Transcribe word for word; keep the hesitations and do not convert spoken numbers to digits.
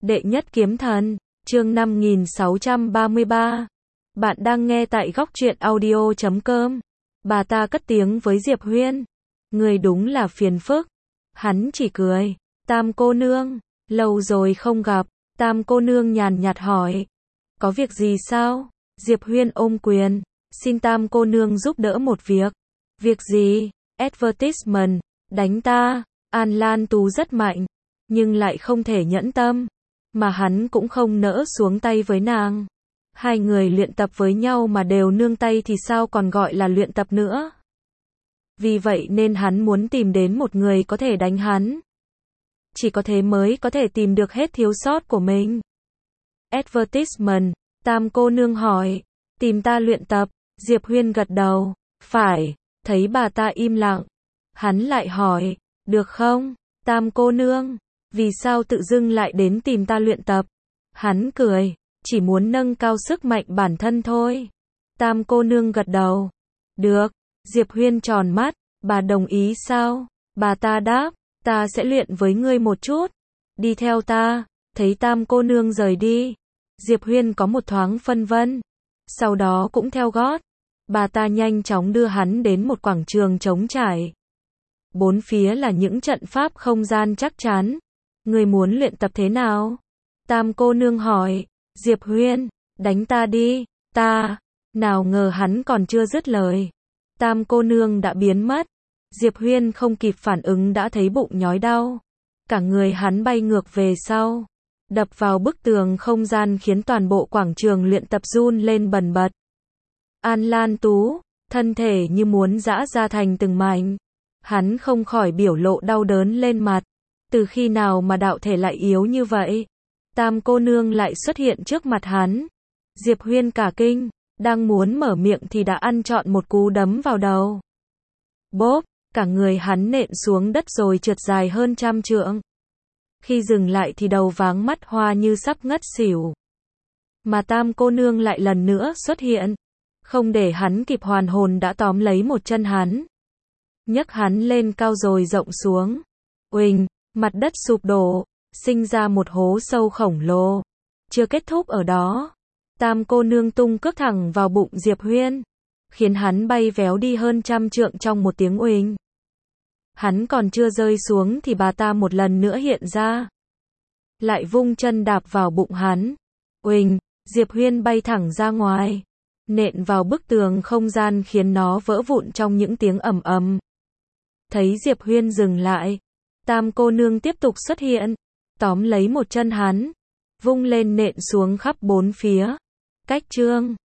Đệ nhất kiếm thần, chương năm nghìn sáu trăm ba mươi ba. Bạn đang nghe tại góc truyện audio chấm com. Bà ta cất tiếng với Diệp Huyên. Người đúng là phiền phức. Hắn chỉ cười. Tam cô nương, lâu rồi không gặp. Tam cô nương nhàn nhạt hỏi. Có việc gì sao? Diệp Huyên ôm quyền. Xin Tam cô nương giúp đỡ một việc. Việc gì? Advertisement, đánh ta. An Lan Tú rất mạnh, nhưng lại không thể nhẫn tâm. Mà hắn cũng không nỡ xuống tay với nàng. Hai người luyện tập với nhau mà đều nương tay thì sao còn gọi là luyện tập nữa. Vì vậy nên hắn muốn tìm đến một người có thể đánh hắn. Chỉ có thế mới có thể tìm được hết thiếu sót của mình. Advertisement, Tam cô nương hỏi. Tìm ta luyện tập, Diệp Huyên gật đầu. Phải, thấy bà ta im lặng. Hắn lại hỏi, được không, Tam cô nương, vì sao tự dưng lại đến tìm ta luyện tập? Hắn cười, chỉ muốn nâng cao sức mạnh bản thân thôi. Tam cô nương gật đầu. Được, Diệp Huyên tròn mắt, bà đồng ý sao? Bà ta đáp, ta sẽ luyện với ngươi một chút. Đi theo ta, thấy Tam cô nương rời đi. Diệp Huyên có một thoáng phân vân. Sau đó cũng theo gót. Bà ta nhanh chóng đưa hắn đến một quảng trường trống trải. Bốn phía là những trận pháp không gian chắc chắn. Người muốn luyện tập thế nào? Tam cô nương hỏi. Diệp Huyên, đánh ta đi, ta. Nào ngờ hắn còn chưa dứt lời. Tam cô nương đã biến mất. Diệp Huyên không kịp phản ứng đã thấy bụng nhói đau. Cả người hắn bay ngược về sau. Đập vào bức tường không gian khiến toàn bộ quảng trường luyện tập run lên bần bật. An Lan Tú, thân thể như muốn giã ra thành từng mảnh. Hắn không khỏi biểu lộ đau đớn lên mặt. Từ khi nào mà đạo thể lại yếu như vậy? Tam cô nương lại xuất hiện trước mặt hắn. Diệp Huyên cả kinh, đang muốn mở miệng thì đã ăn trọn một cú đấm vào đầu. Bốp, cả người hắn nện xuống đất rồi trượt dài hơn trăm trượng. Khi dừng lại thì đầu váng mắt hoa như sắp ngất xỉu. Mà Tam cô nương lại lần nữa xuất hiện. Không để hắn kịp hoàn hồn đã tóm lấy một chân hắn. Nhấc hắn lên cao rồi rộng xuống. Uỳnh, mặt đất sụp đổ, sinh ra một hố sâu khổng lồ. Chưa kết thúc ở đó. Tam cô nương tung cước thẳng vào bụng Diệp Huyên. Khiến hắn bay véo đi hơn trăm trượng trong một tiếng uỳnh. Hắn còn chưa rơi xuống thì bà ta một lần nữa hiện ra. Lại vung chân đạp vào bụng hắn. Uỳnh, Diệp Huyên bay thẳng ra ngoài. Nện vào bức tường không gian khiến nó vỡ vụn trong những tiếng ầm ầm. Thấy Diệp Huyên dừng lại. Tam cô nương tiếp tục xuất hiện. Tóm lấy một chân hắn. Vung lên nện xuống khắp bốn phía. Cách chương